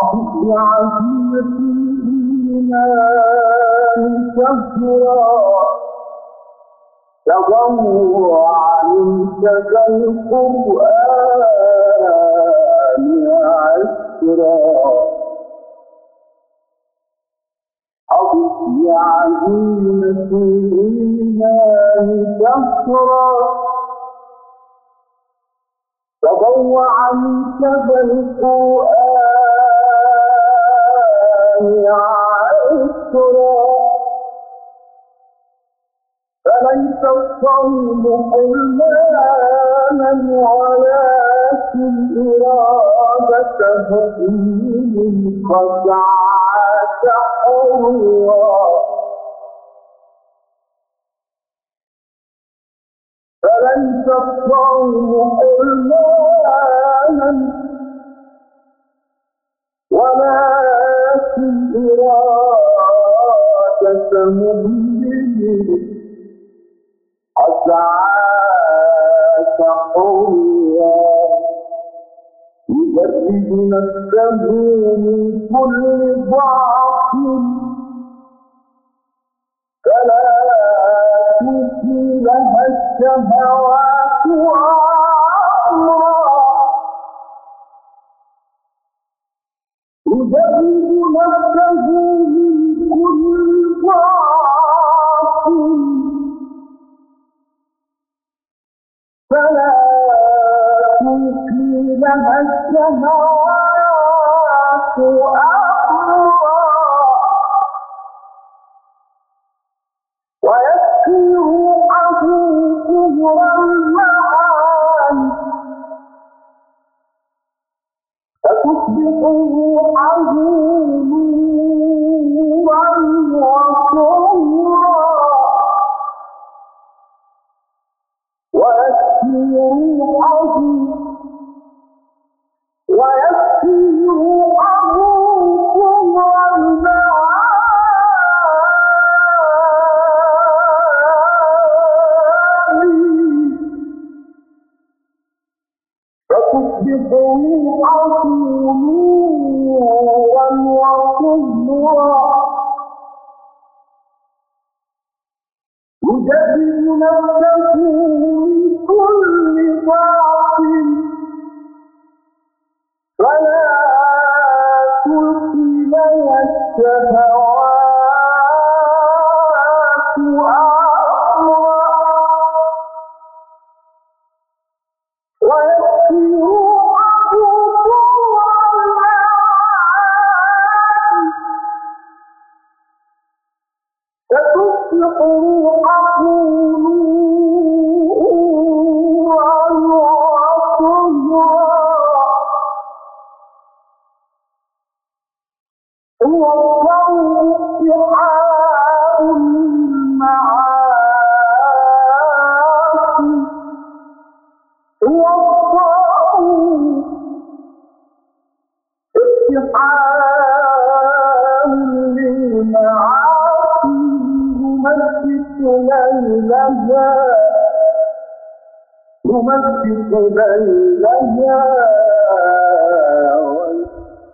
بعزيمة الإيمان شهرا تضوعا كذا القرآن عسرا أضف بعزيمة الإيمان شهرا تضوعا كذا القرآن عسرا فليس الصوم حرمانا ولكن إرادة حكيم قد عاش حرا فليس الصوم حرمانا ولكن إرادة مؤمن قد عاش حرا يجرد نفسه من كل ضعف فلا تلقي لها الشهوات أمرا يجرد نفسه من كل ضعف فلا تلقي لها الشهوات أمرا ويكفي روحه كبر المعاني فتصبح روحه نورا وطهرا ويكفي روحه كبر المعاني فتصبح روحه نورا وطهرا يجدد نفسه من كل ضعف فلا تلقي لها الشهوات أمرا ويكفي روحه كبر المعاني فتصبح روحه نورا وطهرا هو الضوء افتحاء للمعاصي هو الضوء افتحاء للمعاصي يمسك ليلها